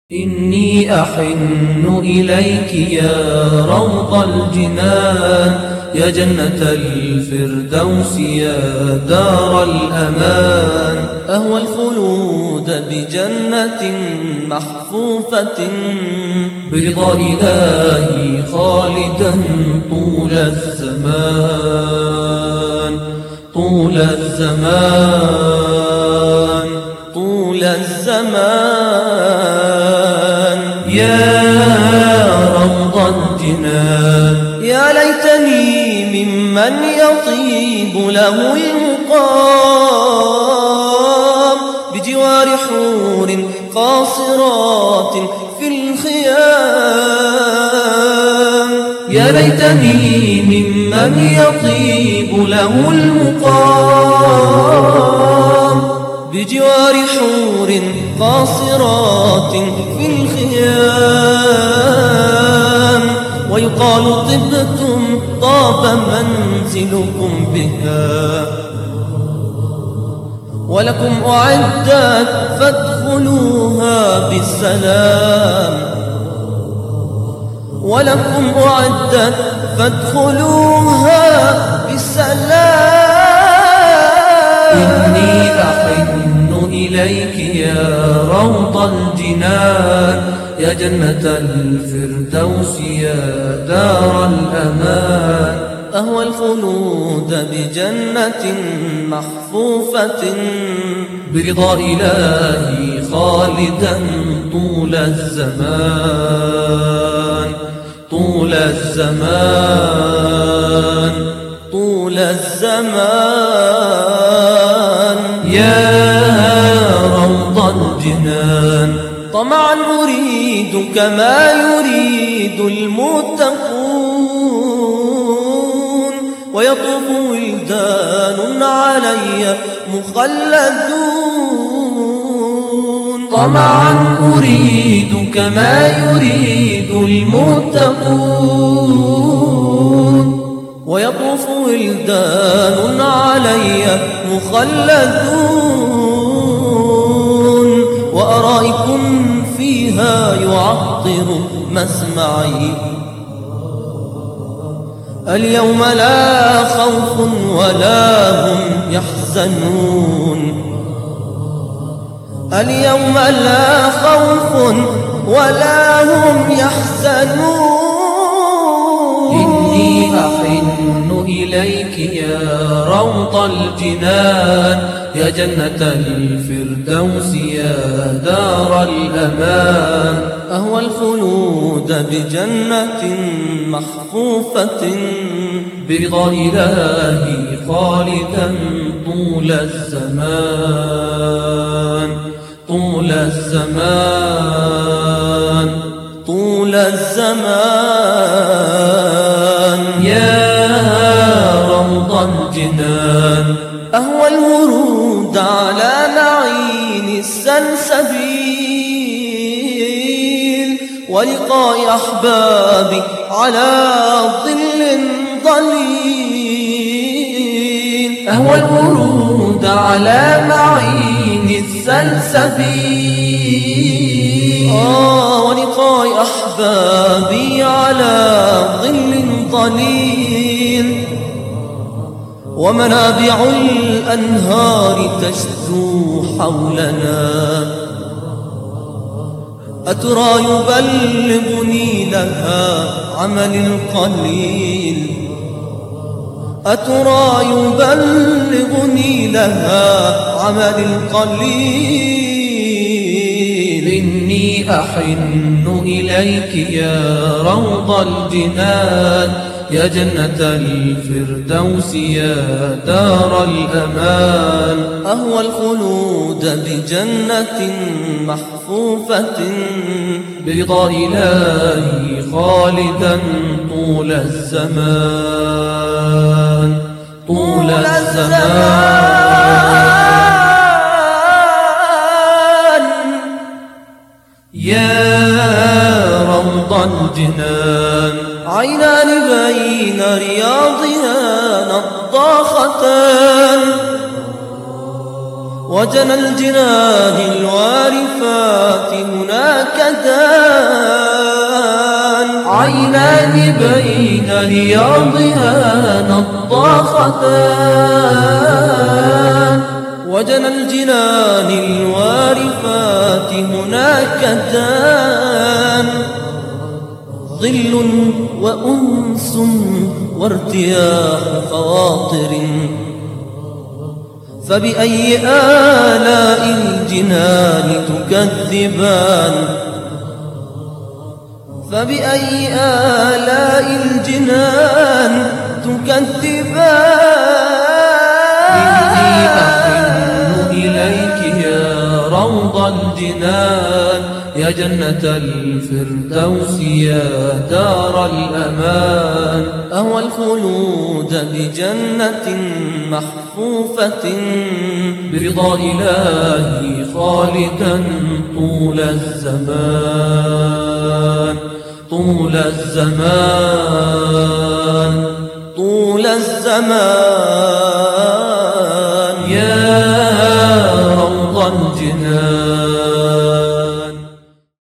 إني أحن إليك يا روض الجنان، يا جنة الفردوس يا دار الأمان. أهوى الخلود بجنة محفوفة برضا إلهي خالدا طول الزمان، طول الزمان، طول الزمان. يا روض الجنان، يا ليتني ممن يطيب له المقام بجوار حور قاصرات في الخيام. يا ليتني ممن يطيب له المقام بجوار حور قاصرات في الخيام. ويقال طبتم طاب منزلكم بها، ولكم أعدت فادخلوها بالسلام، ولكم أعدت فادخلوها بالسلام. إني أحن إليك يا روض الجنان، يا جنة الفردوس يا دار الأمان. أهوى الخلود بجنة محفوفة برضا إلهي خالدا طول الزمان، طول الزمان، طول الزمان. يا روض الجنان، طمعا أريد كما يريد المتقون، ويطوف ولدان علي مخلدون. طمعا أريد كما يريد المتقون، ويطوف ولدان علي مخلدون. وأرائكم فيها يعطر مسمعي، اليوم لا خوف ولا هم يحزنون، اليوم لا خوف ولا هم يحزنون. إني أحن إليك يا روض الجنان، يا جنة الفردوس يا دار الأمان. أهوى الخلود بجنة محفوفة برضا إلهي خالدا طول الزمان، طول الزمان، طول الزمان. يا روض الجنان، أهوى الورود على معين السلسبيل، ولقاء أحبابي على ظل ظليل. أهوى الورود على معين السلسبيل، ولقاء أحبابي على ظل ظليل. ومنابع الأنهار تشدو حولنا، أترى يبلغني لها عمل القليل، أترى يبلغني لها عمل القليل. إني أحن إليك يا روض الجنان، يا جنة الفردوس يا دار الأمان. أهوى الخلود بجنة محفوفة برضا إلهي خالدا طول الزمان، طول الزمان. يا روض الجنان، عينان بين رياضها نضاختان، وجنى الجنان الوارفات الوارفات هناك دان عينان بين رياضها نضاختان وجنى الجنان الوارفات هناك دان ظل وأنس وارتياح خواطر فبأي آلاء الجنان تكذبان فبأي آلاء الجنان تكذبان إني أحن إليك يا روض الجنان يا جنة الفردوس يا دار الأمان أهوى الخلود بجنة محفوفة برضا إلهي خالدا طول الزمان طول الزمان طول الزمان يا روض الجنان